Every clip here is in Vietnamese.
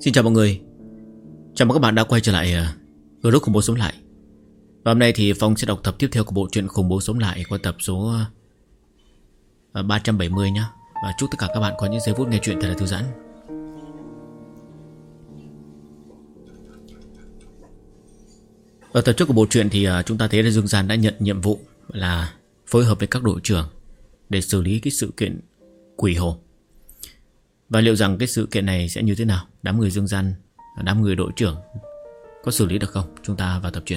Xin chào mọi người. Chào mừng các bạn đã quay trở lại group khủng bố sống lại. Và hôm nay thì Phong sẽ đọc tập tiếp theo của bộ truyện khủng bố sống lại qua tập số 370 nhé. Và chúc tất cả các bạn có những giây phút nghe chuyện thật là thư giãn. Ở tập trước của bộ truyện thì chúng ta thấy là Dương Gian đã nhận nhiệm vụ là phối hợp với các đội trưởng để xử lý cái sự kiện quỷ hồ. Và liệu rằng cái sự kiện này sẽ như thế nào? Đám người Dương Gian, đám người đội trưởng có xử lý được không? Chúng ta vào tập truyện.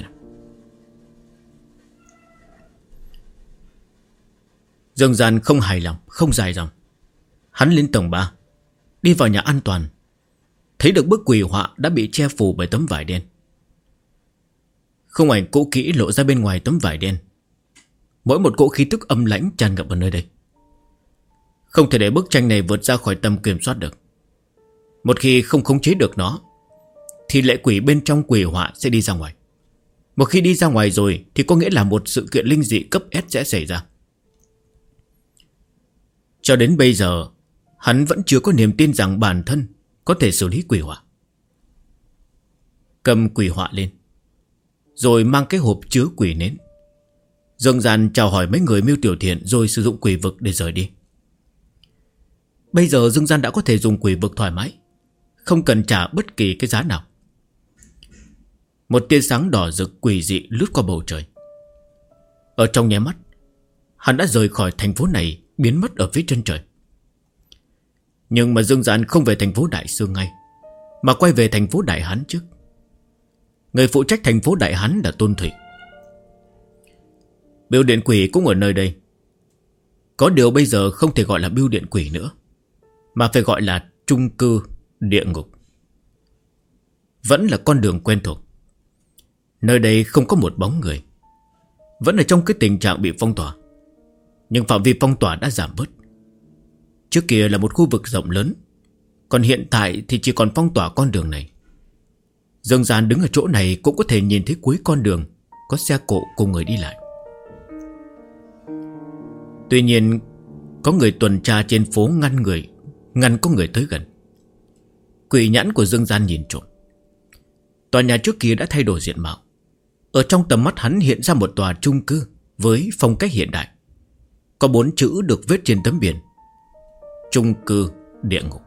Dương Gian không hài lòng, không dài dòng. Hắn lên tầng 3, đi vào nhà an toàn, thấy được bức quỷ họa đã bị che phủ bởi tấm vải đen. Khung ảnh cũ kỹ lộ ra bên ngoài tấm vải đen. Mỗi một cỗ khí tức âm lãnh tràn ngập ở nơi đây. Không thể để bức tranh này vượt ra khỏi tầm kiểm soát được. Một khi không khống chế được nó thì lệ quỷ bên trong quỷ họa sẽ đi ra ngoài. Một khi đi ra ngoài rồi thì có nghĩa là một sự kiện linh dị cấp S sẽ xảy ra. Cho đến bây giờ hắn vẫn chưa có niềm tin rằng bản thân có thể xử lý quỷ họa. Cầm quỷ họa lên, rồi mang cái hộp chứa quỷ nến. Dương Gian chào hỏi mấy người Mưu Tiểu Thiện, rồi sử dụng quỷ vực để rời đi. Bây giờ Dương Gian đã có thể dùng quỷ vực thoải mái, không cần trả bất kỳ cái giá nào. Một tia sáng đỏ rực quỷ dị lướt qua bầu trời. Ở trong nháy mắt, hắn đã rời khỏi thành phố này, biến mất ở phía chân trời. Nhưng mà Dương Gian không về thành phố Đại Sương ngay, mà quay về thành phố Đại Hán trước. Người phụ trách thành phố Đại Hán là Tôn Thủy. Bưu điện quỷ cũng ở nơi đây. Có điều bây giờ không thể gọi là bưu điện quỷ nữa, mà phải gọi là chung cư địa ngục. Vẫn là con đường quen thuộc. Nơi đây không có một bóng người, vẫn ở trong cái tình trạng bị phong tỏa. Nhưng phạm vi phong tỏa đã giảm bớt. Trước kia là một khu vực rộng lớn, còn hiện tại thì chỉ còn phong tỏa con đường này. Dương Gian đứng ở chỗ này cũng có thể nhìn thấy cuối con đường có xe cộ cùng người đi lại. Tuy nhiên có người tuần tra trên phố ngăn có người tới gần. Quỷ nhãn của Dương Gian nhìn trộm. Tòa nhà trước kia đã thay đổi diện mạo. Ở trong tầm mắt hắn hiện ra một tòa chung cư với phong cách hiện đại. Có 4 chữ được viết trên tấm biển: chung cư địa ngục.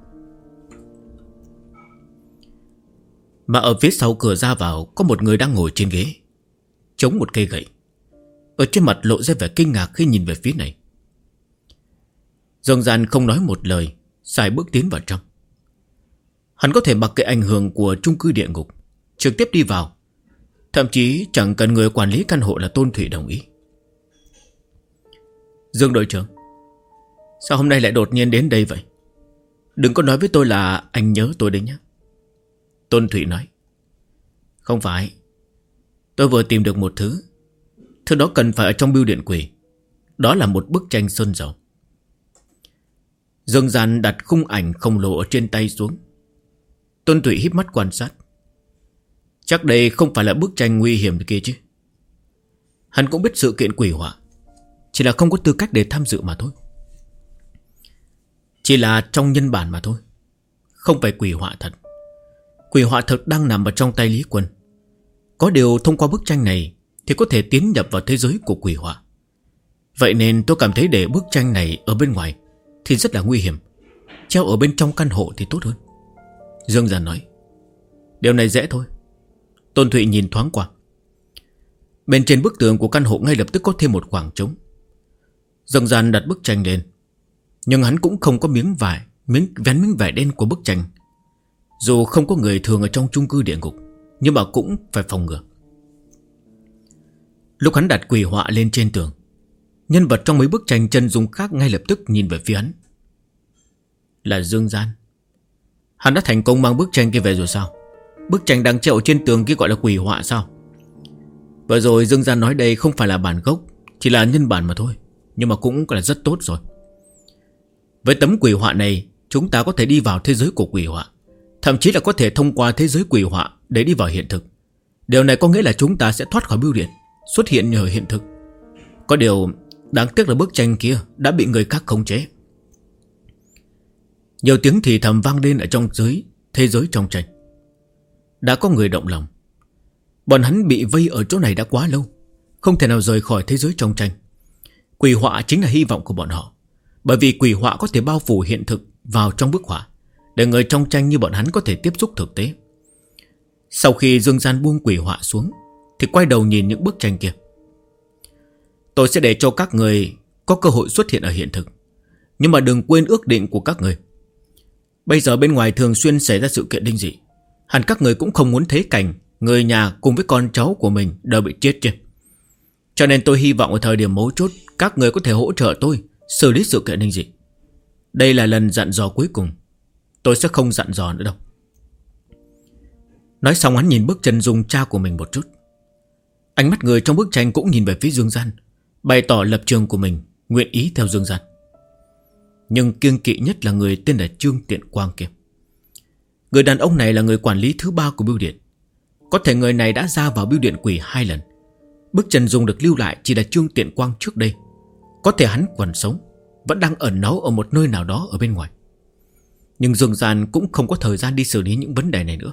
Mà ở phía sau cửa ra vào có một người đang ngồi trên ghế, chống một cây gậy. Ở trên mặt lộ ra vẻ kinh ngạc khi nhìn về phía này. Dương Gian không nói một lời, sải bước tiến vào trong. Hắn có thể mặc kệ ảnh hưởng của chung cư địa ngục, trực tiếp đi vào. Thậm chí chẳng cần người quản lý căn hộ là Tôn Thủy đồng ý. Dương đội trưởng, sao hôm nay lại đột nhiên đến đây vậy? Đừng có nói với tôi là anh nhớ tôi đấy nhé. Tôn Thủy nói. Không phải, tôi vừa tìm được một thứ. Thứ đó cần phải ở trong bưu điện quỷ. Đó là một bức tranh sơn dầu. Dương Gian đặt khung ảnh khổng lồ ở trên tay xuống. Tôn Thủy híp mắt quan sát. Chắc đây không phải là bức tranh nguy hiểm kia chứ. Hắn cũng biết sự kiện quỷ họa, chỉ là không có tư cách để tham dự mà thôi. Chỉ là trong nhân bản mà thôi, không phải quỷ họa thật. Quỷ họa thật đang nằm ở trong tay Lý Quân. Có điều thông qua bức tranh này thì có thể tiến nhập vào thế giới của quỷ họa. Vậy nên tôi cảm thấy để bức tranh này ở bên ngoài thì rất là nguy hiểm. Treo ở bên trong căn hộ thì tốt hơn. Dương Gian nói. Điều này dễ thôi. Tôn Thụy nhìn thoáng qua. Bên trên bức tường của căn hộ ngay lập tức có thêm một khoảng trống. Dương Gian đặt bức tranh lên, nhưng hắn cũng không có miếng vải đen của bức tranh. Dù không có người thường ở trong chung cư địa ngục, nhưng mà cũng phải phòng ngừa. Lúc hắn đặt quỷ họa lên trên tường, nhân vật trong mấy bức tranh chân dung khác ngay lập tức nhìn về phía hắn. Là Dương Gian. Hắn đã thành công mang bức tranh kia về rồi sao? Bức tranh đang treo trên tường kia gọi là quỷ họa sao? Vừa rồi Dương Gian nói đây không phải là bản gốc, chỉ là nhân bản mà thôi, nhưng mà cũng là rất tốt rồi. Với tấm quỷ họa này, chúng ta có thể đi vào thế giới của quỷ họa, thậm chí là có thể thông qua thế giới quỷ họa để đi vào hiện thực. Điều này có nghĩa là chúng ta sẽ thoát khỏi bưu điện, xuất hiện nhờ hiện thực. Có điều đáng tiếc là bức tranh kia đã bị người khác khống chế. Nhiều tiếng thì thầm vang lên ở trong thế giới trong tranh. Đã có người động lòng. Bọn hắn bị vây ở chỗ này đã quá lâu, không thể nào rời khỏi thế giới trong tranh. Quỷ họa chính là hy vọng của bọn họ, bởi vì quỷ họa có thể bao phủ hiện thực vào trong bức họa, để người trong tranh như bọn hắn có thể tiếp xúc thực tế. Sau khi Dương Gian buông quỷ họa xuống thì quay đầu nhìn những bức tranh kia. Tôi sẽ để cho các người có cơ hội xuất hiện ở hiện thực, nhưng mà đừng quên ước định của các người. Bây giờ bên ngoài thường xuyên xảy ra sự kiện linh dị, hẳn các người cũng không muốn thấy cảnh người nhà cùng với con cháu của mình đều bị chết chứ. Cho nên tôi hy vọng ở thời điểm mấu chốt các người có thể hỗ trợ tôi xử lý sự kiện linh dị. Đây là lần dặn dò cuối cùng, tôi sẽ không dặn dò nữa đâu. Nói xong hắn nhìn bức chân dung cha của mình một chút. Ánh mắt người trong bức tranh cũng nhìn về phía Dương Gian, bày tỏ lập trường của mình, nguyện ý theo Dương Gian. Nhưng kiêng kỵ nhất là người tên là Trương Tiện Quang kia. Người đàn ông này là người quản lý thứ 3 của bưu điện. Có thể người này đã ra vào bưu điện quỷ 2 lần. Bức chân dung được lưu lại chỉ là Trương Tiện Quang trước đây. Có thể hắn còn sống, vẫn đang ẩn náu ở một nơi nào đó ở bên ngoài. Nhưng Dương Gian cũng không có thời gian đi xử lý những vấn đề này nữa.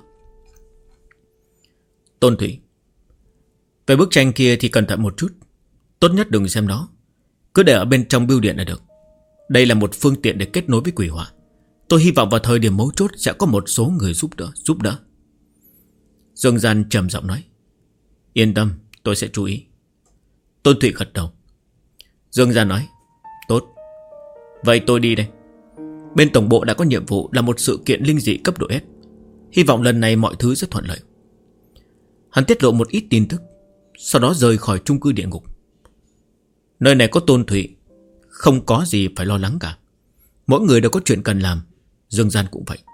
Tôn Thủy, về bức tranh kia thì cẩn thận một chút. Tốt nhất đừng xem nó, cứ để ở bên trong bưu điện là được. Đây là một phương tiện để kết nối với quỷ họa. Tôi hy vọng vào thời điểm mấu chốt sẽ có một số người giúp đỡ. Dương Gian trầm giọng nói. Yên tâm, tôi sẽ chú ý. Tôn Thụy gật đầu. Dương Gian nói. Tốt, vậy tôi đi đây. Bên tổng bộ đã có nhiệm vụ là một sự kiện linh dị cấp độ S. Hy vọng lần này mọi thứ sẽ thuận lợi. Hắn tiết lộ một ít tin tức, sau đó rời khỏi chung cư địa ngục. Nơi này có Tôn Thụy, không có gì phải lo lắng cả. Mỗi người đều có chuyện cần làm. Dương Gian cũng vậy.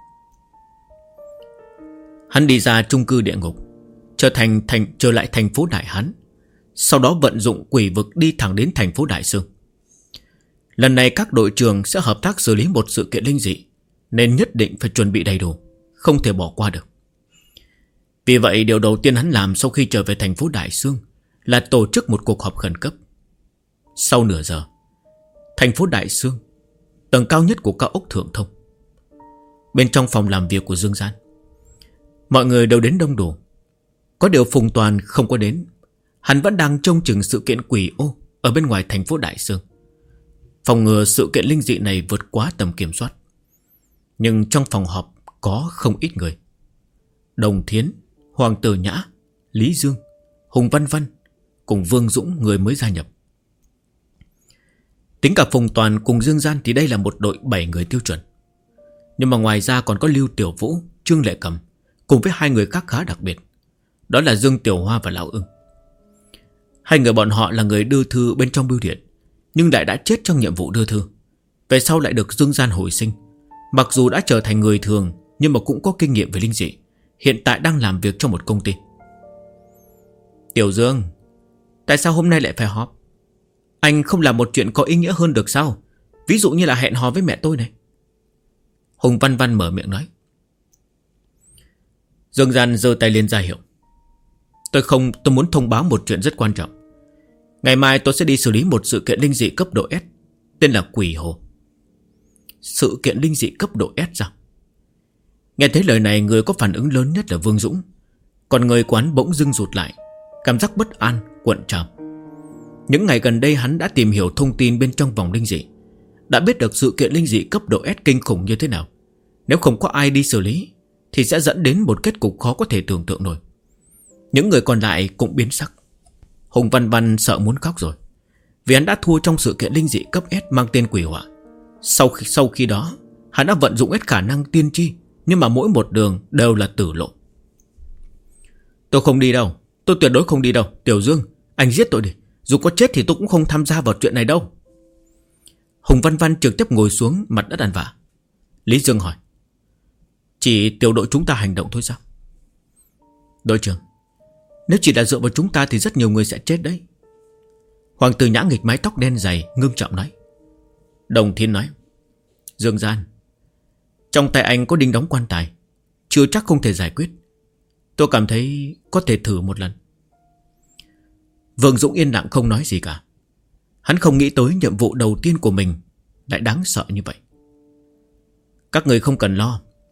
Hắn đi ra chung cư địa ngục, trở lại thành phố Đại Hán. Sau đó vận dụng quỷ vực đi thẳng đến thành phố Đại Sương. Lần này các đội trưởng sẽ hợp tác xử lý một sự kiện linh dị, nên nhất định phải chuẩn bị đầy đủ, không thể bỏ qua được. Vì vậy điều đầu tiên hắn làm sau khi trở về thành phố Đại Sương là tổ chức một cuộc họp khẩn cấp. Sau nửa giờ, thành phố Đại Sương, tầng cao nhất của cao ốc Thượng Thông. Bên trong phòng làm việc của Dương Gian, mọi người đều đến đông đủ. Có điều Phùng Toàn không có đến. Hắn vẫn đang trông chừng sự kiện quỷ ô ở bên ngoài thành phố Đại Sương, phòng ngừa sự kiện linh dị này vượt quá tầm kiểm soát. Nhưng trong phòng họp có không ít người. Đồng Thiến, Hoàng Tử Nhã, Lý Dương, Hùng Văn Văn cùng Vương Dũng, người mới gia nhập. Tính cả Phùng Toàn cùng Dương Gian thì đây là một đội 7 người tiêu chuẩn. Nhưng mà ngoài ra còn có Lưu Tiểu Vũ, Trương Lệ Cầm cùng với 2 người khác khá đặc biệt. Đó là Dương Tiểu Hoa và Lão Ưng. 2 người bọn họ là người đưa thư bên trong bưu điện, nhưng lại đã chết trong nhiệm vụ đưa thư. Về sau lại được Dương Gian hồi sinh. Mặc dù đã trở thành người thường, nhưng mà cũng có kinh nghiệm về linh dị. Hiện tại đang làm việc trong một công ty. Tiểu Dương, tại sao hôm nay lại phải họp? Anh không làm một chuyện có ý nghĩa hơn được sao? Ví dụ như là hẹn hò với mẹ tôi này. Hùng Văn Văn mở miệng nói. Dương Gian giơ tay lên ra hiệu. Tôi muốn thông báo một chuyện rất quan trọng. Ngày mai tôi sẽ đi xử lý một sự kiện linh dị cấp độ S, tên là Quỷ Hồ. Sự kiện linh dị cấp độ S sao? Nghe thấy lời này, người có phản ứng lớn nhất là Vương Dũng. Còn người quán bỗng dưng rụt lại, cảm giác bất an cuộn trào. Những ngày gần đây hắn đã tìm hiểu thông tin bên trong vòng linh dị, đã biết được sự kiện linh dị cấp độ S kinh khủng như thế nào. Nếu không có ai đi xử lý thì sẽ dẫn đến một kết cục khó có thể tưởng tượng nổi. Những người còn lại cũng biến sắc. Hùng Văn Văn sợ muốn khóc rồi, vì hắn đã thua trong sự kiện linh dị cấp S mang tên Quỷ Họa. Sau khi đó hắn đã vận dụng hết khả năng tiên tri, nhưng mà mỗi một đường đều là tử lộ. Tôi không đi đâu, tôi tuyệt đối không đi đâu. Tiểu Dương, anh giết tôi đi, dù có chết thì tôi cũng không tham gia vào chuyện này đâu. Hùng Văn Văn trực tiếp ngồi xuống mặt đất ăn vạ. Lý Dương hỏi. Chỉ tiểu đội chúng ta hành động thôi sao? Đội trưởng, nếu chỉ là dựa vào chúng ta thì rất nhiều người sẽ chết đấy. Hoàng Tử Nhã nghịch mái tóc đen dày ngưng trọng nói. Đồng Thiên nói. Dương Gian, trong tay anh có đinh đóng quan tài, chưa chắc không thể giải quyết. Tôi cảm thấy có thể thử một lần. Vương Dũng yên lặng không nói gì cả. Hắn không nghĩ tới nhiệm vụ đầu tiên của mình lại đáng sợ như vậy. Các người không cần lo.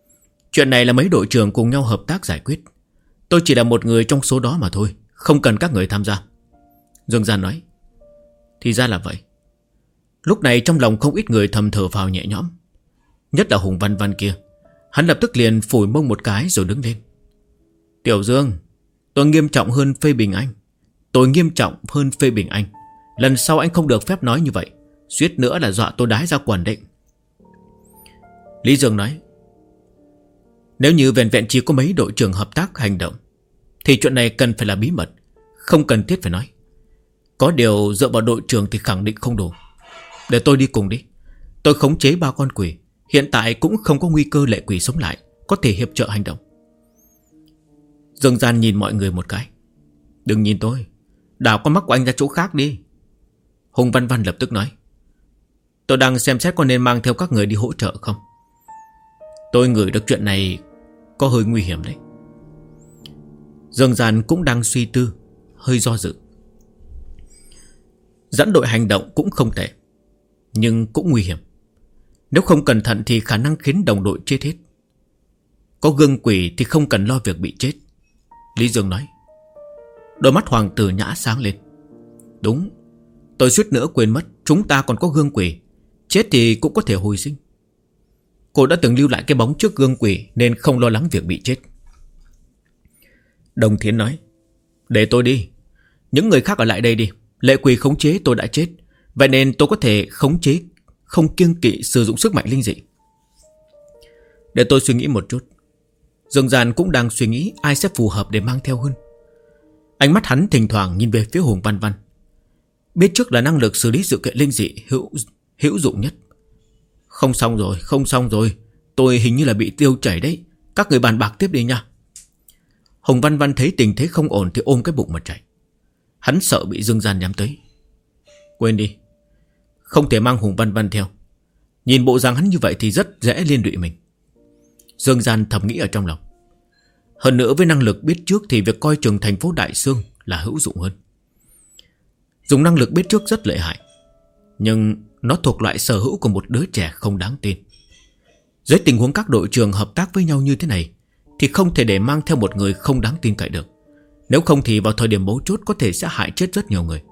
Chuyện này là mấy đội trưởng cùng nhau hợp tác giải quyết. Tôi chỉ là một người trong số đó mà thôi, không cần các người tham gia. Dương Gian nói. Thì ra là vậy. Lúc này trong lòng không ít người thầm thở phào nhẹ nhõm. Nhất là Hùng Văn Văn kia. Hắn lập tức liền phủi mông một cái rồi đứng lên. Tiểu Dương, tôi nghiêm trọng hơn phê bình anh. Tôi nghiêm trọng hơn phê bình anh. Lần sau anh không được phép nói như vậy. Suýt nữa là dọa tôi đái ra quần đấy. Lý Dương nói. Nếu như vẹn vẹn chỉ có mấy đội trưởng hợp tác hành động thì chuyện này cần phải là bí mật, không cần thiết phải nói. Có điều dựa vào đội trưởng thì khẳng định không đủ. Để tôi đi cùng đi. Tôi khống chế 3 con quỷ. Hiện tại cũng không có nguy cơ lệ quỷ sống lại, có thể hiệp trợ hành động. Dương Gian nhìn mọi người một cái. Đừng nhìn tôi, đảo con mắt của anh ra chỗ khác đi. Hùng Văn Văn lập tức nói. Tôi đang xem xét có nên mang theo các người đi hỗ trợ không. Tôi ngửi được chuyện này có hơi nguy hiểm đấy. Dương Gian cũng đang suy tư, hơi do dự. Dẫn đội hành động cũng không tệ, nhưng cũng nguy hiểm. Nếu không cẩn thận thì khả năng khiến đồng đội chết hết. Có gương quỷ thì không cần lo việc bị chết. Lý Dương nói. Đôi mắt Hoàng Tử Nhã sáng lên. Đúng, tôi suýt nữa quên mất. Chúng ta còn có gương quỷ. Chết thì cũng có thể hồi sinh. Cô đã từng lưu lại cái bóng trước gương quỷ, nên không lo lắng việc bị chết. Đồng Thiến nói. Để tôi đi. Những người khác ở lại đây đi. Lệ quỷ khống chế tôi đã chết, vậy nên tôi có thể khống chế, không kiêng kỵ sử dụng sức mạnh linh dị. Để tôi suy nghĩ một chút. Dương Gian cũng đang suy nghĩ ai sẽ phù hợp để mang theo hơn. Ánh mắt hắn thỉnh thoảng nhìn về phía Hùng Văn Văn. Biết trước là năng lực xử lý sự kiện linh dị hữu dụng nhất. Không xong rồi. Tôi hình như là bị tiêu chảy đấy. Các người bàn bạc tiếp đi nha. Hùng Văn Văn thấy tình thế không ổn thì ôm cái bụng mà chạy. Hắn sợ bị Dương Gian nhắm tới. Quên đi, không thể mang Hùng Văn Văn theo. Nhìn bộ dạng hắn như vậy thì rất dễ liên lụy mình. Dương Gian thầm nghĩ ở trong lòng. Hơn nữa với năng lực biết trước thì việc coi chừng thành phố Đại Sương là hữu dụng hơn. Dùng năng lực biết trước rất lợi hại, nhưng nó thuộc loại sở hữu của một đứa trẻ không đáng tin. Dưới tình huống các đội trưởng hợp tác với nhau như thế này thì không thể để mang theo một người không đáng tin cậy được. Nếu không thì vào thời điểm mấu chốt có thể sẽ hại chết rất nhiều người.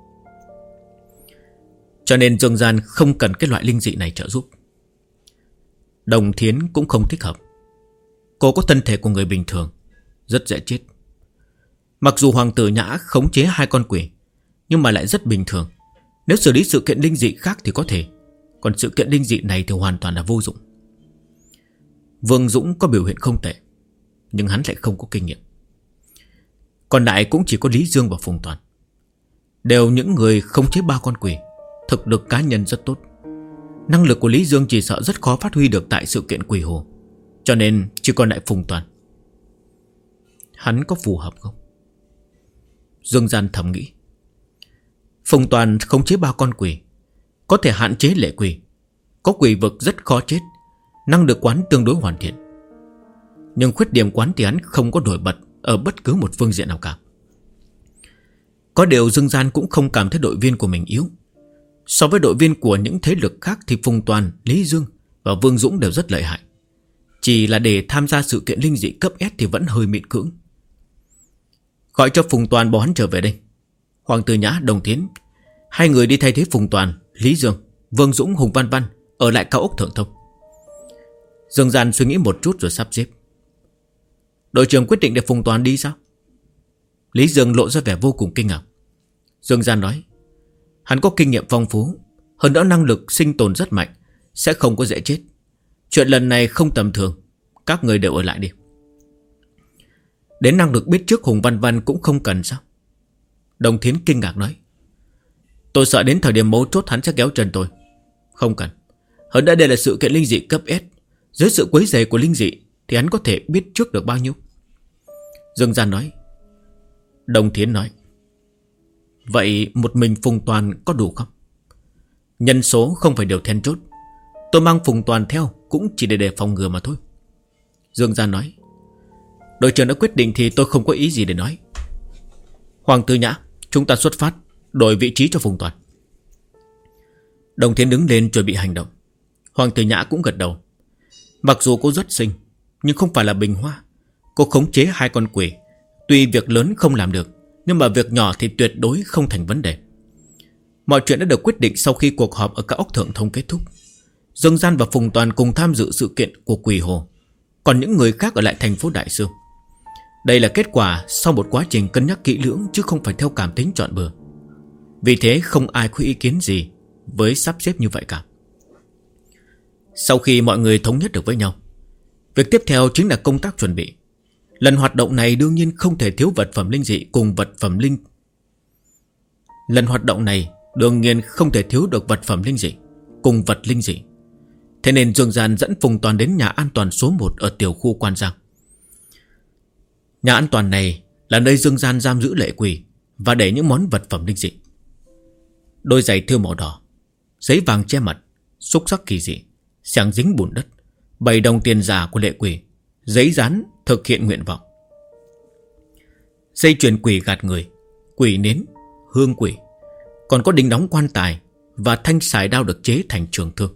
Cho nên Dương Gian không cần cái loại linh dị này trợ giúp. Đồng Thiến cũng không thích hợp. Cô có thân thể của người bình thường, rất dễ chết. Mặc dù Hoàng Tử Nhã khống chế 2 con quỷ, nhưng mà lại rất bình thường. Nếu xử lý sự kiện linh dị khác thì có thể, còn sự kiện linh dị này thì hoàn toàn là vô dụng. Vương Dũng có biểu hiện không tệ, nhưng hắn lại không có kinh nghiệm. Còn lại cũng chỉ có Lý Dương và Phùng Toàn. Đều những người khống chế 3 con quỷ, thực lực cá nhân rất tốt. Năng lực của Lý Dương chỉ sợ rất khó phát huy được tại sự kiện quỷ hồ, cho nên chỉ còn lại Phùng Toàn. Hắn có phù hợp không? Dương Gian thầm nghĩ. Phùng Toàn khống chế 3 con quỷ, có thể hạn chế lệ quỷ, có quỷ vực rất khó chết, năng lực quán tương đối hoàn thiện. Nhưng khuyết điểm quán thì hắn không có nổi bật ở bất cứ một phương diện nào cả. Có điều Dương Gian cũng không cảm thấy đội viên của mình yếu. So với đội viên của những thế lực khác thì Phùng Toàn, Lý Dương và Vương Dũng đều rất lợi hại. Chỉ là để tham gia sự kiện linh dị cấp S thì vẫn hơi miễn cưỡng. Gọi cho Phùng Toàn bảo hắn trở về đây. Hoàng Tử Nhã, Đồng Thiến, 2 người đi thay thế Phùng Toàn, Lý Dương, Vương Dũng, Hùng Văn Văn ở lại cao ốc Thượng Thông. Dương Gian suy nghĩ một chút rồi sắp xếp. Đội trưởng quyết định để Phùng Toàn đi sao? Lý Dương lộ ra vẻ vô cùng kinh ngạc. Dương Gian nói, hắn có kinh nghiệm phong phú, hơn nữa năng lực sinh tồn rất mạnh, sẽ không có dễ chết. Chuyện lần này không tầm thường, các người đều ở lại đi. Đến năng lực biết trước Hùng Văn Văn cũng không cần sao? Đồng Thiến kinh ngạc nói, tôi sợ đến thời điểm mấu chốt hắn sẽ kéo chân tôi. Không cần. Hơn nữa đây là sự kiện linh dị cấp S, dưới sự quấy rầy của linh dị thì hắn có thể biết trước được bao nhiêu? Dương Gian nói. Đồng Thiến nói, vậy một mình Phùng Toàn có đủ không? Nhân số không phải điều then chốt. Tôi mang Phùng Toàn theo cũng chỉ để phòng ngừa mà thôi. Dương Gian nói, đội trưởng đã quyết định thì tôi không có ý gì để nói. Hoàng Tử Nhã, chúng ta xuất phát, đổi vị trí cho Phùng Toàn. Đồng Thiến đứng lên chuẩn bị hành động. Hoàng Tử Nhã cũng gật đầu. Mặc dù cô rất xinh, nhưng không phải là bình hoa. Cô khống chế 2 con quỷ, tuy việc lớn không làm được, nhưng mà việc nhỏ thì tuyệt đối không thành vấn đề. Mọi chuyện đã được quyết định sau khi cuộc họp ở các ốc Thượng Thông kết thúc. Dương Gian và Phùng Toàn cùng tham dự sự kiện của Quỷ Hồ, còn những người khác ở lại thành phố Đại Sương. Đây là kết quả sau một quá trình cân nhắc kỹ lưỡng, chứ không phải theo cảm tính chọn bừa. Vì thế không ai có ý kiến gì với sắp xếp như vậy cả. Sau khi mọi người thống nhất được với nhau, việc tiếp theo chính là công tác chuẩn bị. Lần hoạt động này đương nhiên không thể thiếu vật phẩm linh dị cùng vật phẩm linh. Lần hoạt động này đương nhiên không thể thiếu được vật phẩm linh dị cùng vật linh dị. Thế nên Dương Gian dẫn Phùng Toàn đến nhà an toàn số 1 ở tiểu khu Quan Giang. Nhà an toàn này là nơi Dương Gian giam giữ lệ quỷ và để những món vật phẩm linh dị. Đôi giày thêu màu đỏ, giấy vàng che mặt, xúc sắc kỳ dị, xẻng dính bùn đất, 7 đồng tiền giả của lệ quỷ, giấy dán thực hiện nguyện vọng, dây chuyền quỷ gạt người, quỷ nến, hương quỷ, còn có đinh đóng quan tài và thanh sài đao được chế thành trường thương.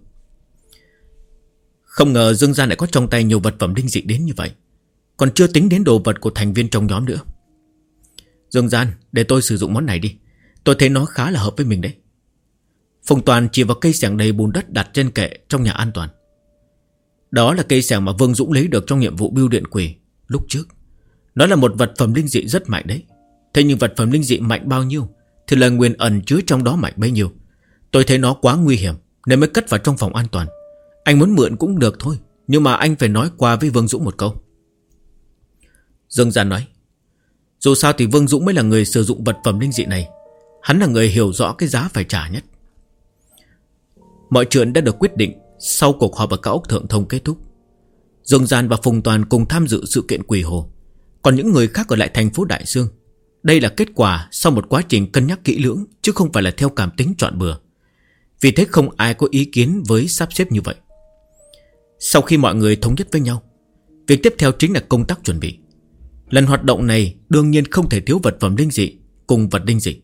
Không ngờ Dương Gian lại có trong tay nhiều vật phẩm linh dị đến như vậy, còn chưa tính đến đồ vật của thành viên trong nhóm nữa. Dương Gian, để tôi sử dụng món này đi, tôi thấy nó khá là hợp với mình đấy. Phùng Toàn chỉ vào cây xẻng đầy bùn đất đặt trên kệ trong nhà an toàn. Đó là cây xẻng mà Vương Dũng lấy được trong nhiệm vụ bưu điện quỷ lúc trước. Nó là một vật phẩm linh dị rất mạnh đấy. Thế nhưng vật phẩm linh dị mạnh bao nhiêu thì lời nguyền ẩn chứa trong đó mạnh bấy nhiêu. Tôi thấy nó quá nguy hiểm nên mới cất vào trong phòng an toàn. Anh muốn mượn cũng được thôi, nhưng mà anh phải nói qua với Vương Dũng một câu. Dương Gian nói, dù sao thì Vương Dũng mới là người sử dụng vật phẩm linh dị này. Hắn là người hiểu rõ cái giá phải trả nhất. Mọi chuyện đã được quyết định sau cuộc họp ở cao ốc Thượng Thông kết thúc. Dương Gian và Phùng Toàn cùng tham dự sự kiện Quỷ Hồ, còn những người khác ở lại thành phố Đại Sương. Đây là kết quả sau một quá trình cân nhắc kỹ lưỡng, chứ không phải là theo cảm tính chọn bừa. Vì thế không ai có ý kiến với sắp xếp như vậy. Sau khi mọi người thống nhất với nhau, việc tiếp theo chính là công tác chuẩn bị. Lần hoạt động này đương nhiên không thể thiếu vật phẩm linh dị cùng vật linh dị.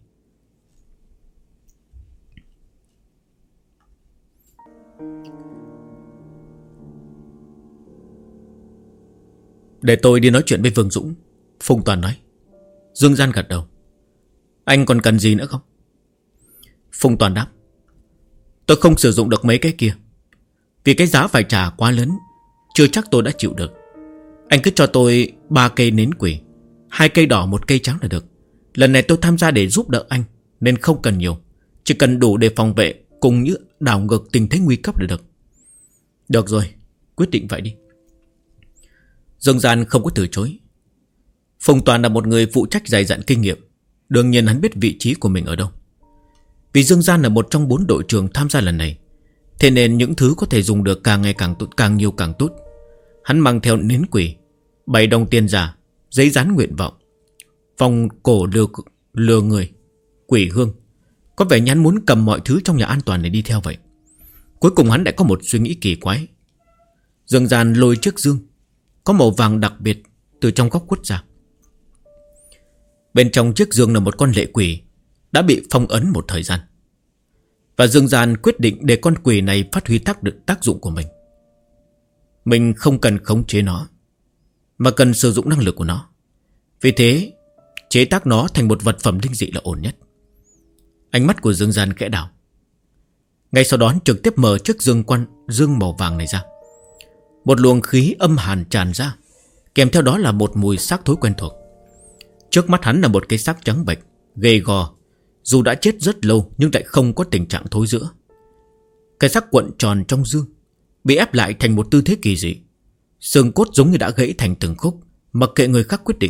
Để tôi đi nói chuyện với Vương Dũng, Phùng Toàn nói. Dương Gian gật đầu. Anh còn cần gì nữa không? Phùng Toàn đáp. Tôi không sử dụng được mấy cái kia, vì cái giá phải trả quá lớn, chưa chắc tôi đã chịu được. Anh cứ cho tôi 3 cây nến quỷ, 2 cây đỏ 1 cây trắng là được. Lần này tôi tham gia để giúp đỡ anh, nên không cần nhiều, chỉ cần đủ để phòng vệ cùng như đảo ngược tình thế nguy cấp là được. Được rồi, quyết định vậy đi. Dương Gian không có từ chối. Phùng Toàn là một người phụ trách dày dặn kinh nghiệm, đương nhiên hắn biết vị trí của mình ở đâu. Vì Dương Gian là một trong 4 đội trưởng tham gia lần này, thế nên những thứ có thể dùng được càng ngày càng tốt, càng nhiều càng tốt. Hắn mang theo nến quỷ, 7 đồng tiền giả, giấy dán nguyện vọng, vòng cổ lừa người, quỷ hương. Có vẻ như hắn muốn cầm mọi thứ trong nhà an toàn để đi theo vậy. Cuối cùng hắn đã có một suy nghĩ kỳ quái. Dương Gian lôi chiếc dương có màu vàng đặc biệt từ trong góc quất ra. Bên trong chiếc dương là một con lệ quỷ đã bị phong ấn một thời gian, và Dương Gian quyết định để con quỷ này phát huy tác dụng của mình. Mình không cần khống chế nó, mà cần sử dụng năng lực của nó. Vì thế chế tác nó thành một vật phẩm linh dị là ổn nhất. Ánh mắt của Dương Gian khẽ đảo. Ngay sau đó trực tiếp mở chiếc dương màu vàng này ra. Một luồng khí âm hàn tràn ra, kèm theo đó là một mùi xác thối quen thuộc. Trước mắt hắn là một cái xác trắng bệch, gầy gò, dù đã chết rất lâu nhưng lại không có tình trạng thối rữa. Cái xác cuộn tròn trong dương bị ép lại thành một tư thế kỳ dị. Xương cốt giống như đã gãy thành từng khúc, mặc kệ người khác quyết định.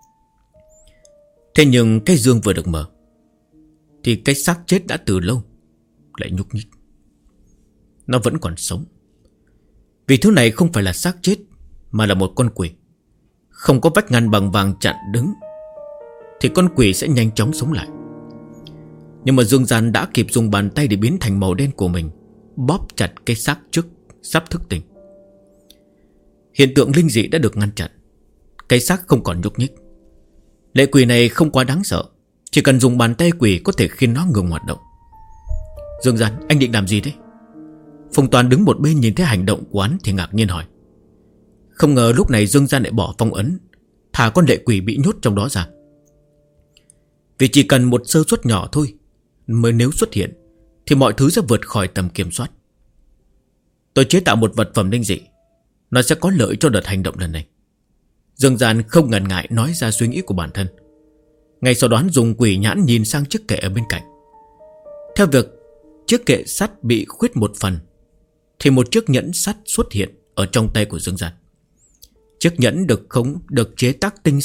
Thế nhưng cái dương vừa được mở thì cái xác chết đã từ lâu lại nhúc nhích. Nó vẫn còn sống. Vì thứ này không phải là xác chết, mà là một con quỷ. Không có vách ngăn bằng vàng chặn đứng thì con quỷ sẽ nhanh chóng sống lại. Nhưng mà Dương Gian đã kịp dùng bàn tay để biến thành màu đen của mình, bóp chặt cái xác trước sắp thức tỉnh. Hiện tượng linh dị đã được ngăn chặn. Cái xác không còn nhúc nhích. Lệ quỷ này không quá đáng sợ, chỉ cần dùng bàn tay quỷ có thể khiến nó ngừng hoạt động. Dương Gian, anh định làm gì thế? Phùng Toàn đứng một bên nhìn thấy hành động của hắn thì ngạc nhiên hỏi. Không ngờ lúc này Dương Gian lại bỏ phong ấn, thả con lệ quỷ bị nhốt trong đó ra. Vì chỉ cần một sơ suất nhỏ thôi, mới nếu xuất hiện thì mọi thứ sẽ vượt khỏi tầm kiểm soát. Tôi chế tạo một vật phẩm linh dị, nó sẽ có lợi cho đợt hành động lần này. Dương Gian không ngần ngại nói ra suy nghĩ của bản thân. Ngay sau đó dùng quỷ nhãn nhìn sang chiếc kệ ở bên cạnh. Theo việc chiếc kệ sắt bị khuyết một phần, thì một chiếc nhẫn sắt xuất hiện ở trong tay của Dương Gian. Chiếc nhẫn không được chế tác tinh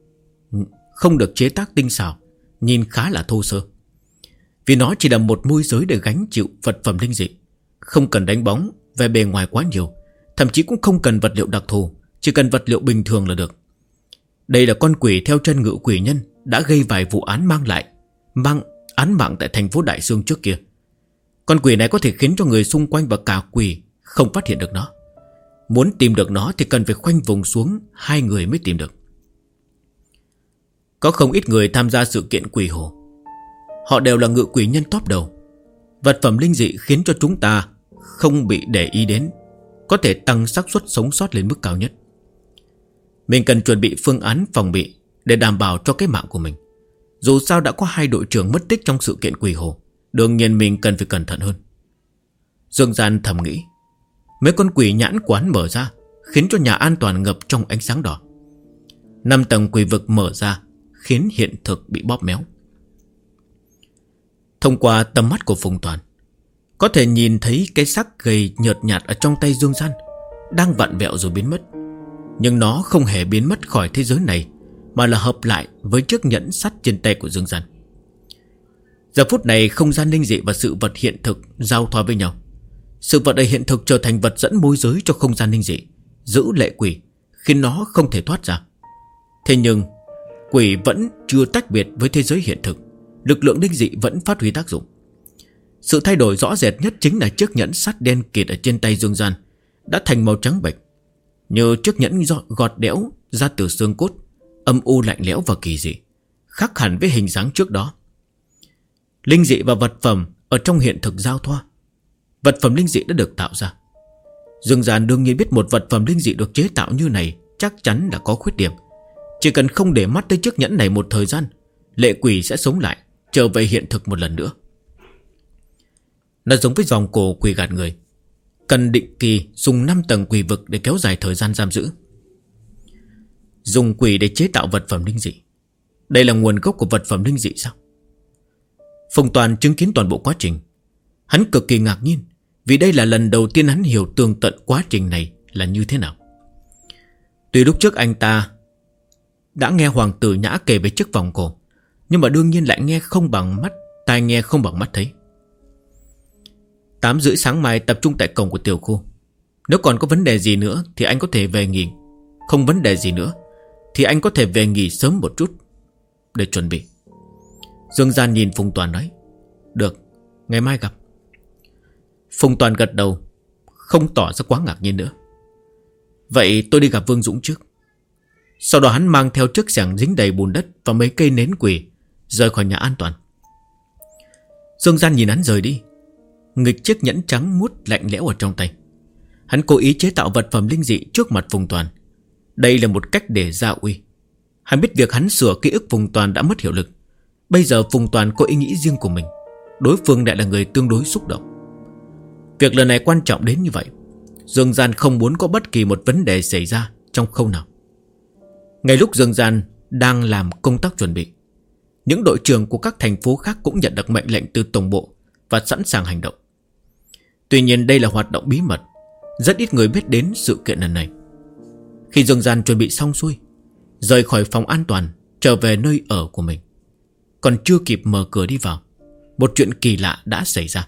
xảo, nhìn khá là thô sơ. Vì nó chỉ là một môi giới để gánh chịu vật phẩm linh dị, không cần đánh bóng về bề ngoài quá nhiều, thậm chí cũng không cần vật liệu đặc thù, chỉ cần vật liệu bình thường là được. Đây là con quỷ theo chân ngự quỷ nhân đã gây vài vụ án mang án mạng tại thành phố Đại Sương trước kia. Con quỷ này có thể khiến cho người xung quanh và cả quỷ không phát hiện được nó. Muốn tìm được nó thì cần phải khoanh vùng xuống 2 người mới tìm được. Có không ít người tham gia sự kiện quỷ hồ. Họ đều là ngự quỷ nhân top đầu. Vật phẩm linh dị khiến cho chúng ta không bị để ý đến, có thể tăng xác suất sống sót lên mức cao nhất. Mình cần chuẩn bị phương án phòng bị để đảm bảo cho cái mạng của mình. Dù sao đã có 2 đội trưởng mất tích trong sự kiện quỷ hồ, đương nhiên mình cần phải cẩn thận hơn. Dương Gian thầm nghĩ. Mấy con quỷ nhãn quán mở ra, khiến cho nhà an toàn ngập trong ánh sáng đỏ. 5 tầng quỷ vực mở ra, khiến hiện thực bị bóp méo. Thông qua tầm mắt của Phùng Toàn, có thể nhìn thấy cái xác gầy nhợt nhạt ở trong tay Dương Gian đang vặn vẹo rồi biến mất. Nhưng nó không hề biến mất khỏi thế giới này, mà là hợp lại với chiếc nhẫn sắt trên tay của Dương Gian. Giờ phút này không gian linh dị và sự vật hiện thực giao thoa với nhau. Sự vật ở hiện thực trở thành vật dẫn môi giới cho không gian linh dị, giữ lệ quỷ, khiến nó không thể thoát ra. Thế nhưng quỷ vẫn chưa tách biệt với thế giới hiện thực, lực lượng linh dị vẫn phát huy tác dụng. Sự thay đổi rõ rệt nhất chính là chiếc nhẫn sắt đen kịt ở trên tay Dương Gian đã thành màu trắng bệch, như chiếc nhẫn gọt đẽo ra từ xương cốt, âm u lạnh lẽo và kỳ dị, khác hẳn với hình dáng trước đó. Linh dị và vật phẩm ở trong hiện thực giao thoa. Vật phẩm linh dị đã được tạo ra. Dương Gian đương nhiên biết một vật phẩm linh dị được chế tạo như này chắc chắn là có khuyết điểm. Chỉ cần không để mắt tới chiếc nhẫn này một thời gian, lệ quỷ sẽ sống lại, trở về hiện thực một lần nữa. Nó giống với vòng cổ quỷ gạt người, cần định kỳ dùng 5 tầng quỷ vực để kéo dài thời gian giam giữ. Dùng quỷ để chế tạo vật phẩm linh dị, đây là nguồn gốc của vật phẩm linh dị sao? Phùng Toàn chứng kiến toàn bộ quá trình. Hắn cực kỳ ngạc nhiên, vì đây là lần đầu tiên hắn hiểu tường tận quá trình này là như thế nào. Tuy lúc trước anh ta đã nghe Hoàng tử Nhã kể về chiếc vòng cổ, nhưng mà đương nhiên lại nghe không bằng mắt, tai nghe không bằng mắt thấy. 8 rưỡi sáng mai tập trung tại cổng của tiểu khu. Nếu còn có vấn đề gì nữa thì anh có thể về nghỉ. Không vấn đề gì nữa thì anh có thể về nghỉ sớm một chút để chuẩn bị. Dương Gian nhìn Phùng Toàn nói: Được, ngày mai gặp. Phùng Toàn gật đầu, không tỏ ra quá ngạc nhiên nữa. Vậy tôi đi gặp Vương Dũng trước. Sau đó hắn mang theo chiếc xẻng dính đầy bùn đất và mấy cây nến quỷ, rời khỏi nhà an toàn. Dương Gian nhìn hắn rời đi, nghịch chiếc nhẫn trắng muốt lạnh lẽo ở trong tay. Hắn cố ý chế tạo vật phẩm linh dị trước mặt Phùng Toàn. Đây là một cách để gia uy. Hắn biết việc hắn sửa ký ức Phùng Toàn đã mất hiệu lực. Bây giờ Phùng Toàn có ý nghĩ riêng của mình, đối phương lại là người tương đối xúc động. Việc lần này quan trọng đến như vậy, Dương Gian không muốn có bất kỳ một vấn đề xảy ra trong khâu nào. Ngay lúc Dương Gian đang làm công tác chuẩn bị, những đội trưởng của các thành phố khác cũng nhận được mệnh lệnh từ tổng bộ và sẵn sàng hành động. Tuy nhiên đây là hoạt động bí mật, rất ít người biết đến sự kiện lần này. Khi Dương Gian chuẩn bị xong xuôi, rời khỏi phòng an toàn, trở về nơi ở của mình, còn chưa kịp mở cửa đi vào, một chuyện kỳ lạ đã xảy ra.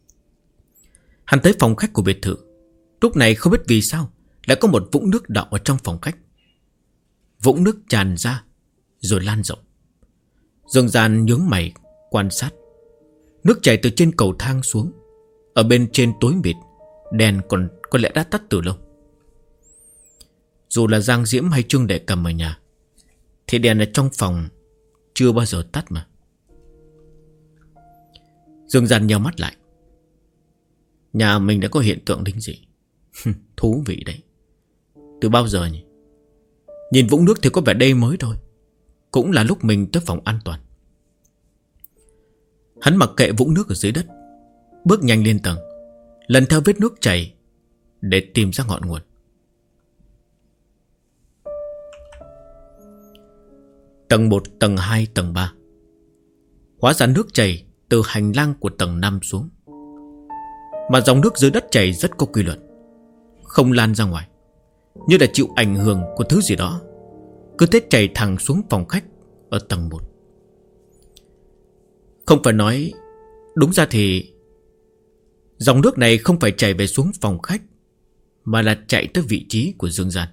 Hắn tới phòng khách của biệt thự. Lúc này không biết vì sao lại có một vũng nước đọng ở trong phòng khách. Vũng nước tràn ra rồi lan rộng. Dương Gian nhướng mày quan sát. Nước chảy từ trên cầu thang xuống. Ở bên trên tối mịt, đèn còn có lẽ đã tắt từ lâu. Dù là Giang Diễm hay Trương Đệ Cầm ở nhà thì đèn ở trong phòng chưa bao giờ tắt mà. Dương Gian nheo mắt lại. Nhà mình đã có hiện tượng linh dị. Thú vị đấy. Từ bao giờ nhỉ? Nhìn vũng nước thì có vẻ đây mới thôi. Cũng là lúc mình tới phòng an toàn. Hắn mặc kệ vũng nước ở dưới đất, bước nhanh lên tầng, lần theo vết nước chảy để tìm ra ngọn nguồn. Tầng 1, tầng 2, tầng 3. Hóa ra nước chảy từ hành lang của tầng 5 xuống. Mà dòng nước dưới đất chảy rất có quy luật, không lan ra ngoài, như là chịu ảnh hưởng của thứ gì đó, cứ thế chảy thẳng xuống phòng khách ở tầng 1. Không phải nói, đúng ra thì dòng nước này không phải chảy về xuống phòng khách, mà là chạy tới vị trí của Dương Gian.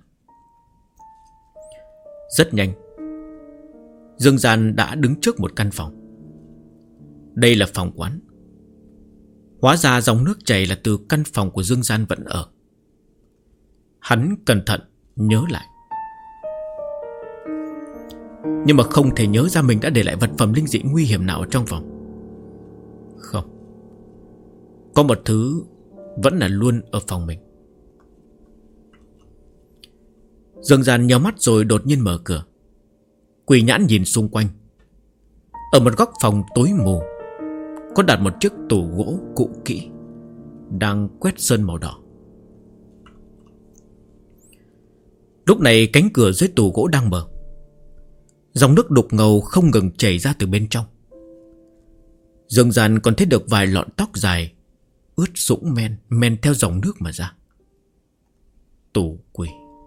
Rất nhanh, Dương Gian đã đứng trước một căn phòng. Đây là phòng quán. Hóa ra dòng nước chảy là từ căn phòng của Dương Gian vẫn ở. Hắn cẩn thận nhớ lại, nhưng mà không thể nhớ ra mình đã để lại vật phẩm linh dị nguy hiểm nào ở trong phòng. Không, có một thứ vẫn là luôn ở phòng mình. Dương Gian nhắm mắt rồi đột nhiên mở cửa. Quỷ nhãn nhìn xung quanh. Ở một góc phòng tối mù có đặt một chiếc tủ gỗ cũ kỹ, đang quét sơn màu đỏ. Lúc này cánh cửa dưới tủ gỗ đang mở. Dòng nước đục ngầu không ngừng chảy ra từ bên trong. Dương Gian còn thấy được vài lọn tóc dài ướt sũng men theo dòng nước mà ra. Tù quỷ.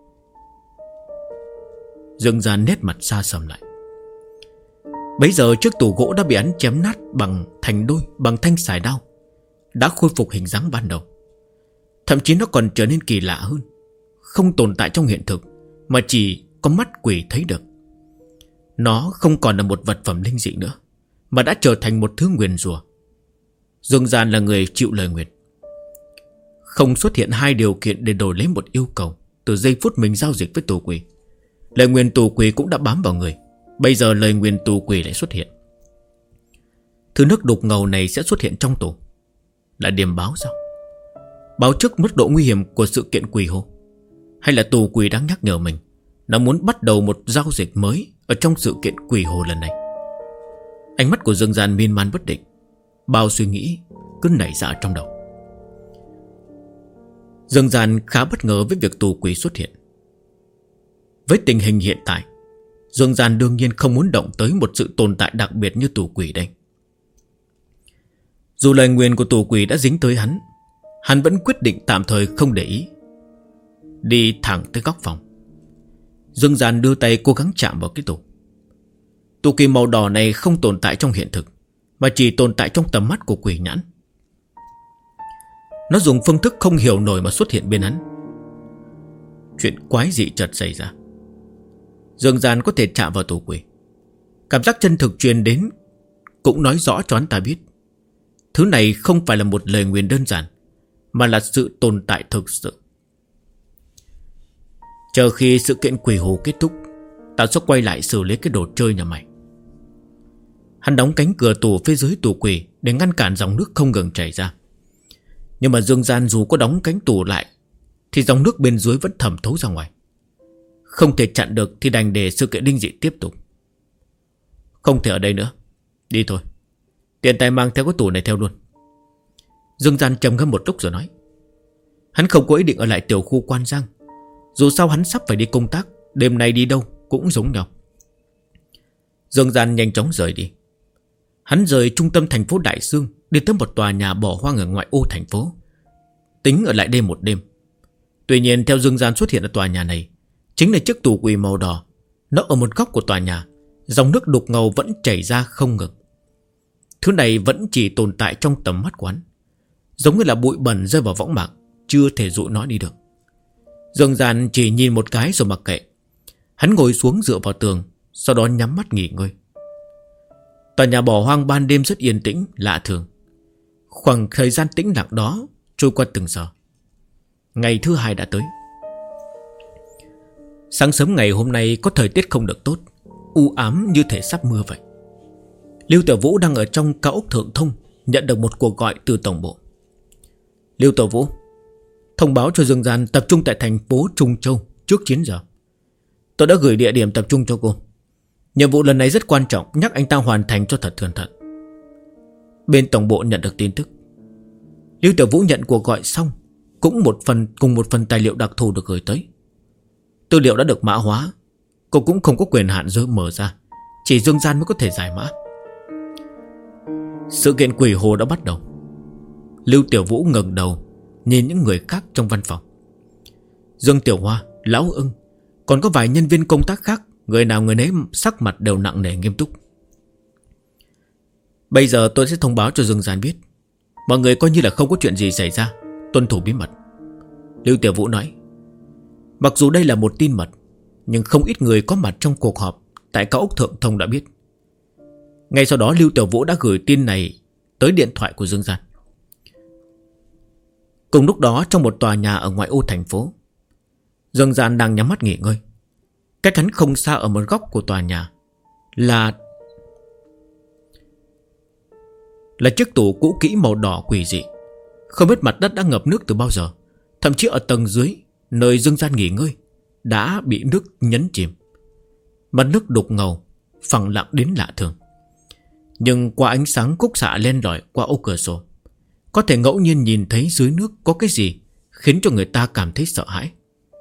Dương Gian nét mặt xa sầm lại. Bấy giờ chiếc tủ gỗ đã bị hắn chém nát thành đôi bằng thanh sải đao, đã khôi phục hình dáng ban đầu. Thậm chí nó còn trở nên kỳ lạ hơn, không tồn tại trong hiện thực, mà chỉ có mắt quỷ thấy được. Nó không còn là một vật phẩm linh dị nữa, mà đã trở thành một thứ nguyền rủa. Dương Gian là người chịu lời nguyền. Không xuất hiện hai điều kiện để đổi lấy một yêu cầu. Từ giây phút mình giao dịch với tù quỷ, lời nguyền tù quỷ cũng đã bám vào người. Bây giờ lời nguyền tù quỷ lại xuất hiện. Thứ nước đục ngầu này sẽ xuất hiện trong tù, là điểm báo sao? Báo trước mức độ nguy hiểm của sự kiện quỷ hô? Hay là tù quỷ đang nhắc nhở mình nó muốn bắt đầu một giao dịch mới ở trong sự kiện quỷ hồ lần này? Ánh mắt của Dương Gian miên man bất định, bao suy nghĩ cứ nảy ra trong đầu. Dương Gian khá bất ngờ với việc tù quỷ xuất hiện. Với tình hình hiện tại, Dương Gian đương nhiên không muốn động tới một sự tồn tại đặc biệt như tù quỷ đây. Dù lời nguyền của tù quỷ đã dính tới hắn vẫn quyết định tạm thời không để ý. Đi thẳng tới góc phòng, Dương Gian đưa tay cố gắng chạm vào cái tủ. Tù quỷ màu đỏ này không tồn tại trong hiện thực, mà chỉ tồn tại trong tầm mắt của quỷ nhãn. Nó dùng phương thức không hiểu nổi mà xuất hiện bên hắn. Chuyện quái dị chợt xảy ra. Dương Gian có thể chạm vào tù quỷ. Cảm giác chân thực truyền đến cũng nói rõ cho hắn ta biết, thứ này không phải là một lời nguyền đơn giản, mà là sự tồn tại thực sự. Chờ khi sự kiện quỷ hồ kết thúc, tao sẽ quay lại xử lý cái đồ chơi nhà mày. Hắn đóng cánh cửa tù phía dưới tù quỷ để ngăn cản dòng nước không ngừng chảy ra. Nhưng mà Dương Gian dù có đóng cánh tù lại thì dòng nước bên dưới vẫn thẩm thấu ra ngoài. Không thể chặn được thì đành để sự kiện linh dị tiếp tục. Không thể ở đây nữa, đi thôi. Tiện tay mang theo cái tủ này theo luôn. Dương Gian trầm ngâm một lúc rồi nói. Hắn không có ý định ở lại tiểu khu Quan Giang. Dù sao hắn sắp phải đi công tác, đêm nay đi đâu cũng giống nhau. Dương Gian nhanh chóng rời đi. Hắn rời trung tâm thành phố Đại Xương, đi tới một tòa nhà bỏ hoang ở ngoại ô thành phố, tính ở lại đây một đêm. Tuy nhiên theo Dương Gian xuất hiện ở tòa nhà này chính là chiếc tù quỷ màu đỏ. Nó ở một góc của tòa nhà, dòng nước đục ngầu vẫn chảy ra không ngừng. Thứ này vẫn chỉ tồn tại trong tầm mắt của hắn, giống như là bụi bẩn rơi vào võng mạc, chưa thể dụ nó đi được. Dương Gian chỉ nhìn một cái rồi mặc kệ. Hắn ngồi xuống dựa vào tường, sau đó nhắm mắt nghỉ ngơi. Tòa nhà bỏ hoang ban đêm rất yên tĩnh, lạ thường. Khoảng thời gian tĩnh lặng đó trôi qua từng giờ. Ngày thứ hai đã tới. Sáng sớm ngày hôm nay có thời tiết không được tốt, u ám như thể sắp mưa vậy. Lưu Tiểu Vũ đang ở trong cao ốc Thượng Thông, nhận được một cuộc gọi từ tổng bộ. Lưu Tiểu Vũ, thông báo cho Dương Gian tập trung tại thành phố Trung Châu, trước chiến giờ. Tôi đã gửi địa điểm tập trung cho cô. Nhiệm vụ lần này rất quan trọng, nhắc anh ta hoàn thành cho thật cẩn thận. Bên tổng bộ nhận được tin tức. Lưu Tiểu Vũ nhận cuộc gọi xong, cùng một phần tài liệu đặc thù được gửi tới. Tư liệu đã được mã hóa, cô cũng không có quyền hạn mở ra, chỉ Dương Gian mới có thể giải mã. Sự kiện quỷ hồ đã bắt đầu. Lưu Tiểu Vũ ngẩng đầu nhìn những người khác trong văn phòng. Dương Tiểu Hoa, Lão Ưng, còn có vài nhân viên công tác khác, người nào người nấy sắc mặt đều nặng nề nghiêm túc. Bây giờ tôi sẽ thông báo cho Dương Gian biết, mọi người coi như là không có chuyện gì xảy ra, tuân thủ bí mật. Lưu Tiểu Vũ nói. Mặc dù đây là một tin mật, nhưng không ít người có mặt trong cuộc họp tại cao ốc Thượng Thông đã biết. Ngay sau đó Lưu Tiểu Vũ đã gửi tin này tới điện thoại của Dương Gian. Cùng lúc đó, trong một tòa nhà ở ngoại ô thành phố, Dương Gian đang nhắm mắt nghỉ ngơi. Cách hắn không xa ở một góc của tòa nhà là chiếc tủ cũ kỹ màu đỏ quỷ dị. Không biết mặt đất đã ngập nước từ bao giờ. Thậm chí ở tầng dưới, nơi Dương Gian nghỉ ngơi, đã bị nước nhấn chìm. Mặt nước đục ngầu, phẳng lặng đến lạ thường. Nhưng qua ánh sáng khúc xạ len lỏi qua ô cửa sổ, có thể ngẫu nhiên nhìn thấy dưới nước có cái gì khiến cho người ta cảm thấy sợ hãi.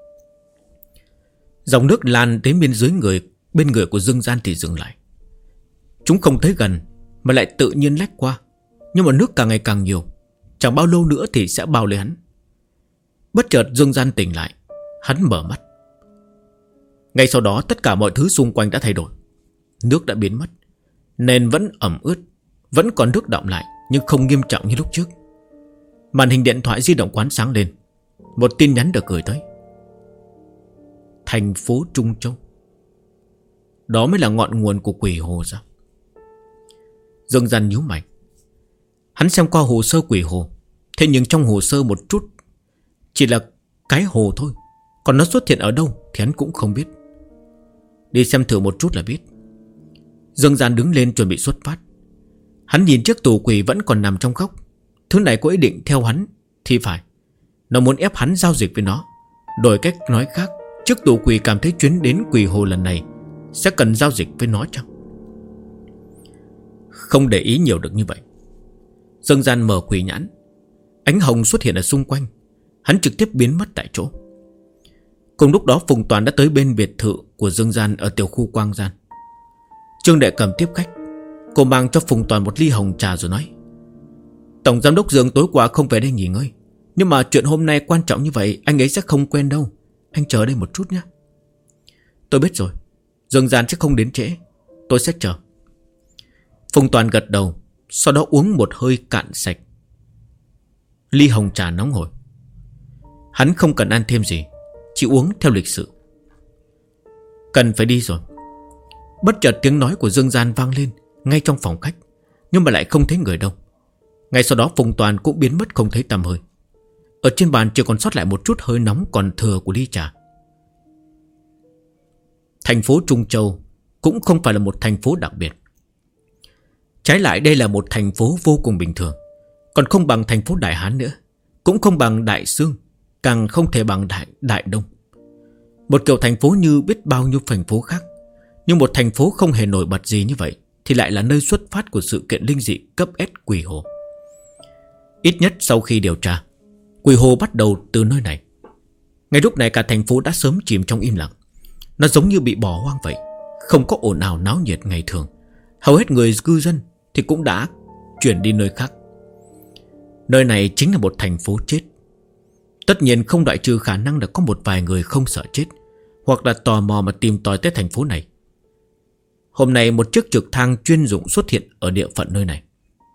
Dòng nước lan đến bên người của Dương Gian thì dừng lại. Chúng không tới gần mà lại tự nhiên lách qua. Nhưng mà nước càng ngày càng nhiều, chẳng bao lâu nữa thì sẽ bao lấy hắn. Bất chợt Dương Gian tỉnh lại. Hắn mở mắt. Ngay sau đó tất cả mọi thứ xung quanh đã thay đổi. Nước đã biến mất, nền vẫn ẩm ướt, vẫn còn nước đọng lại, nhưng không nghiêm trọng như lúc trước. Màn hình điện thoại di động quán sáng lên. Một tin nhắn được gửi tới. Thành phố Trung Châu. Đó mới là ngọn nguồn của quỷ hồ sao? Dương Gian nhíu mày. Hắn xem qua hồ sơ quỷ hồ, thế nhưng trong hồ sơ một chút chỉ là cái hồ thôi, còn nó xuất hiện ở đâu thì hắn cũng không biết. Đi xem thử một chút là biết. Dương Gian đứng lên chuẩn bị xuất phát. Hắn nhìn chiếc tù quỷ vẫn còn nằm trong góc. Thứ này có ý định theo hắn thì phải. Nó muốn ép hắn giao dịch với nó. Đổi cách nói khác, chiếc tù quỷ cảm thấy chuyến đến quỷ hồ lần này sẽ cần giao dịch với nó chăng? Không để ý nhiều được như vậy. Dương Gian mở quỷ nhãn. Ánh hồng xuất hiện ở xung quanh. Hắn trực tiếp biến mất tại chỗ. Cùng lúc đó Phùng Toàn đã tới bên biệt thự của Dương Gian ở tiểu khu Quang Gian. Trương Đệ Cầm tiếp khách. Cô mang cho Phùng Toàn một ly hồng trà rồi nói: Tổng giám đốc Dương tối qua không về đây nghỉ ngơi, nhưng mà chuyện hôm nay quan trọng như vậy, anh ấy sẽ không quên đâu. Anh chờ đây một chút nhé. Tôi biết rồi, Dương Gian sẽ không đến trễ. Tôi sẽ chờ. Phùng Toàn gật đầu, sau đó uống một hơi cạn sạch ly hồng trà nóng hổi. Hắn không cần ăn thêm gì, chỉ uống theo lịch sự. Cần phải đi rồi. Bất chợt tiếng nói của Dương Gian vang lên ngay trong phòng khách, nhưng mà lại không thấy người đâu. Ngay sau đó Phùng Toàn cũng biến mất không thấy tăm hơi. Ở trên bàn chỉ còn sót lại một chút hơi nóng còn thừa của ly trà. Thành phố Trung Châu cũng không phải là một thành phố đặc biệt. Trái lại đây là một thành phố vô cùng bình thường. Còn không bằng thành phố Đại Hán nữa, cũng không bằng Đại Xương, càng không thể bằng Đại Đông. Một kiểu thành phố như biết bao nhiêu thành phố khác. Nhưng một thành phố không hề nổi bật gì như vậy thì lại là nơi xuất phát của sự kiện linh dị cấp S quỷ hồ. Ít nhất sau khi điều tra, quỷ hồ bắt đầu từ nơi này. Ngay lúc này cả thành phố đã sớm chìm trong im lặng. Nó giống như bị bỏ hoang vậy, không có ồn ào náo nhiệt ngày thường. Hầu hết người cư dân thì cũng đã chuyển đi nơi khác. Nơi này chính là một thành phố chết. Tất nhiên không loại trừ khả năng là có một vài người không sợ chết, hoặc là tò mò mà tìm tòi tới thành phố này. Hôm nay một chiếc trực thăng chuyên dụng xuất hiện ở địa phận nơi này.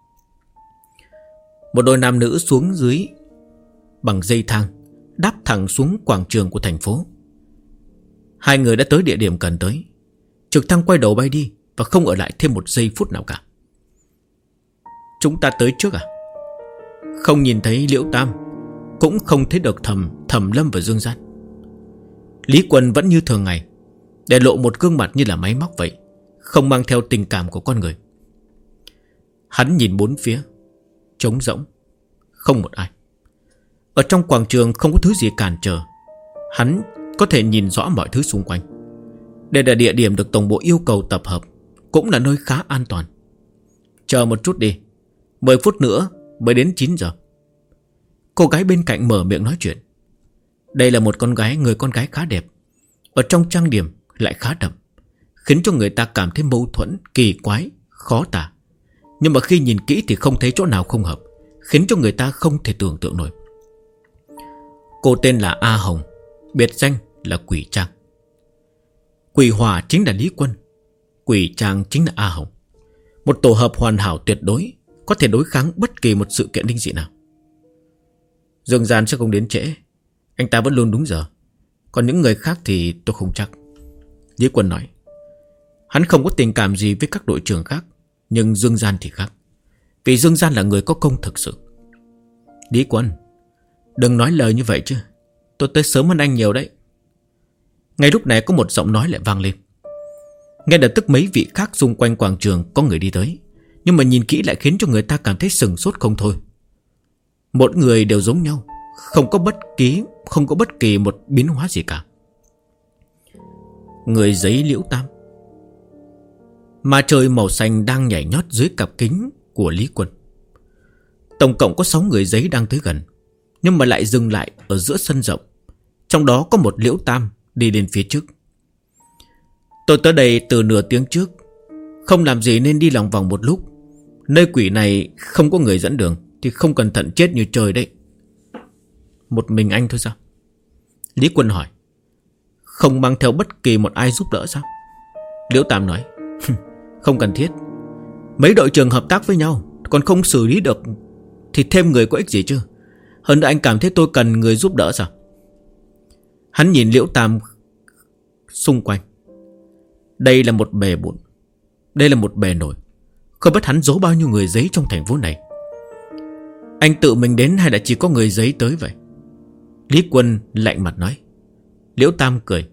Một đôi nam nữ xuống dưới bằng dây thang, đáp thẳng xuống quảng trường của thành phố. Hai người đã tới địa điểm cần tới. Trực thăng quay đầu bay đi và không ở lại thêm một giây phút nào cả. Chúng ta tới trước à? Không nhìn thấy Liễu Tam, cũng không thấy được Thẩm Lâm và Dương Gian. Lý Quân vẫn như thường ngày, để lộ một gương mặt như là máy móc vậy, không mang theo tình cảm của con người. Hắn nhìn bốn phía, trống rỗng, không một ai. Ở trong quảng trường không có thứ gì cản trở. Hắn có thể nhìn rõ mọi thứ xung quanh. Đây là địa điểm được tổng bộ yêu cầu tập hợp, cũng là nơi khá an toàn. Chờ một chút đi, 10 phút nữa mới đến 9 giờ. Cô gái bên cạnh mở miệng nói chuyện. Đây là một người con gái khá đẹp, ở trong trang điểm lại khá đậm, khiến cho người ta cảm thấy mâu thuẫn, kỳ quái, khó tả. Nhưng mà khi nhìn kỹ thì không thấy chỗ nào không hợp, khiến cho người ta không thể tưởng tượng nổi. Cô tên là A Hồng, biệt danh là Quỷ Trang. Quỷ Hỏa chính là Lý Quân, Quỷ Trang chính là A Hồng. Một tổ hợp hoàn hảo tuyệt đối, có thể đối kháng bất kỳ một sự kiện linh dị nào. Dương Gian sẽ không đến trễ, anh ta vẫn luôn đúng giờ. Còn những người khác thì tôi không chắc. Lý Quân nói. Hắn không có tình cảm gì với các đội trưởng khác, nhưng Dương Gian thì khác, vì Dương Gian là người có công thực sự. Lý Quân, đừng nói lời như vậy chứ, tôi tới sớm hơn anh nhiều đấy. Ngay lúc này có một giọng nói lại vang lên. Ngay lập tức mấy vị khác xung quanh quảng trường có người đi tới, nhưng mà nhìn kỹ lại khiến cho người ta cảm thấy sừng sốt không thôi. Mỗi người đều giống nhau, không có bất kỳ một biến hóa gì cả. Người giấy Liễu Tam. Mà trời màu xanh đang nhảy nhót dưới cặp kính của Lý Quân. Tổng cộng có 6 người giấy đang tới gần, nhưng mà lại dừng lại ở giữa sân rộng. Trong đó có một Liễu Tam đi lên phía trước. Tôi tới đây từ nửa tiếng trước, không làm gì nên đi lòng vòng một lúc. Nơi quỷ này không có người dẫn đường thì không cẩn thận chết như trời đấy. Một mình anh thôi sao? Lý Quân hỏi. Không mang theo bất kỳ một ai giúp đỡ sao? Liễu Tam nói. Không cần thiết. Mấy đội trưởng hợp tác với nhau, còn không xử lý được thì thêm người có ích gì chứ? Hơn nữa anh cảm thấy tôi cần người giúp đỡ sao? Hắn nhìn Liễu Tam xung quanh. Đây là một bề bộn, đây là một bề nổi. Không biết hắn giấu bao nhiêu người giấy trong thành phố này. Anh tự mình đến hay là chỉ có người giấy tới vậy? Lý Quân lạnh mặt nói. Liễu Tam cười.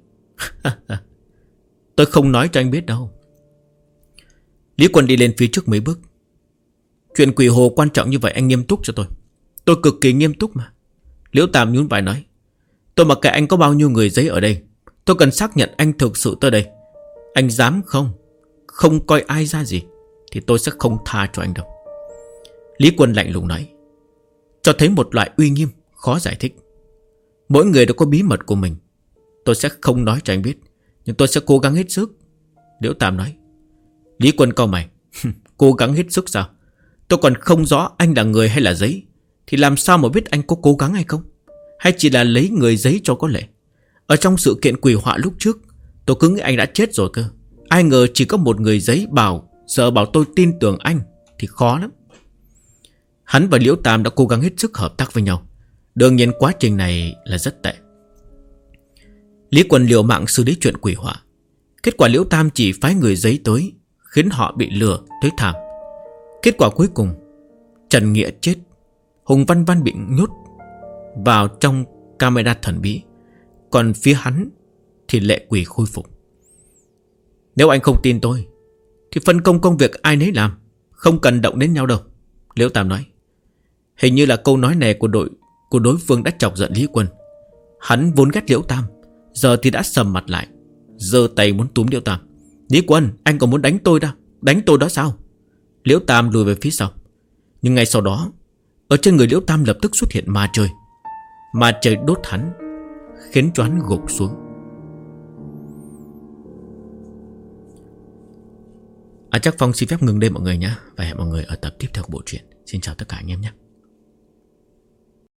Tôi không nói cho anh biết đâu. Lý Quân đi lên phía trước mấy bước. Chuyện quỷ hồ quan trọng như vậy anh nghiêm túc cho tôi. Tôi cực kỳ nghiêm túc mà. Liễu Tam nhún vai nói. Tôi mặc kệ anh có bao nhiêu người giấy ở đây, tôi cần xác nhận anh thực sự tới đây. Anh dám không coi ai ra gì thì tôi sẽ không tha cho anh đâu. Lý Quân lạnh lùng nói, cho thấy một loại uy nghiêm khó giải thích. Mỗi người đều có bí mật của mình. Tôi sẽ không nói cho anh biết, nhưng tôi sẽ cố gắng hết sức. Liễu Tam nói. Lý Quân cau mày. Cố gắng hết sức sao? Tôi còn không rõ anh là người hay là giấy, thì làm sao mà biết anh có cố gắng hay không? Hay chỉ là lấy người giấy cho có lệ? Ở trong sự kiện quỷ họa lúc trước, tôi cứ nghĩ anh đã chết rồi cơ. Ai ngờ chỉ có một người giấy sợ bảo tôi tin tưởng anh thì khó lắm. Hắn và Liễu Tam đã cố gắng hết sức hợp tác với nhau. Đương nhiên quá trình này là rất tệ. Lý Quân liều mạng xử lý chuyện quỷ họa. Kết quả Liễu Tam chỉ phái người giấy tới, khiến họ bị lừa tới thảm. Kết quả cuối cùng, Trần Nghĩa chết, Hùng Văn Văn bị nhốt vào trong camera thần bí, còn phía hắn thì lệ quỷ khôi phục. Nếu anh không tin tôi thì phân công công việc ai nấy làm, không cần động đến nhau đâu. Liễu Tam nói. Hình như là câu nói này của đối phương đã chọc giận Lý Quân. Hắn vốn ghét Liễu Tam, giờ thì đã sầm mặt lại, giơ tay muốn túm Liễu Tam. Lý Quân, anh còn muốn đánh tôi đó sao? Liễu Tam lùi về phía sau. Nhưng ngay sau đó, ở trên người Liễu Tam lập tức xuất hiện ma trời. Ma trời đốt hắn, khiến cho hắn gục xuống. Chắc Phong xin phép ngừng đây mọi người nhé, và hẹn mọi người ở tập tiếp theo của bộ truyện. Xin chào tất cả anh em nhé.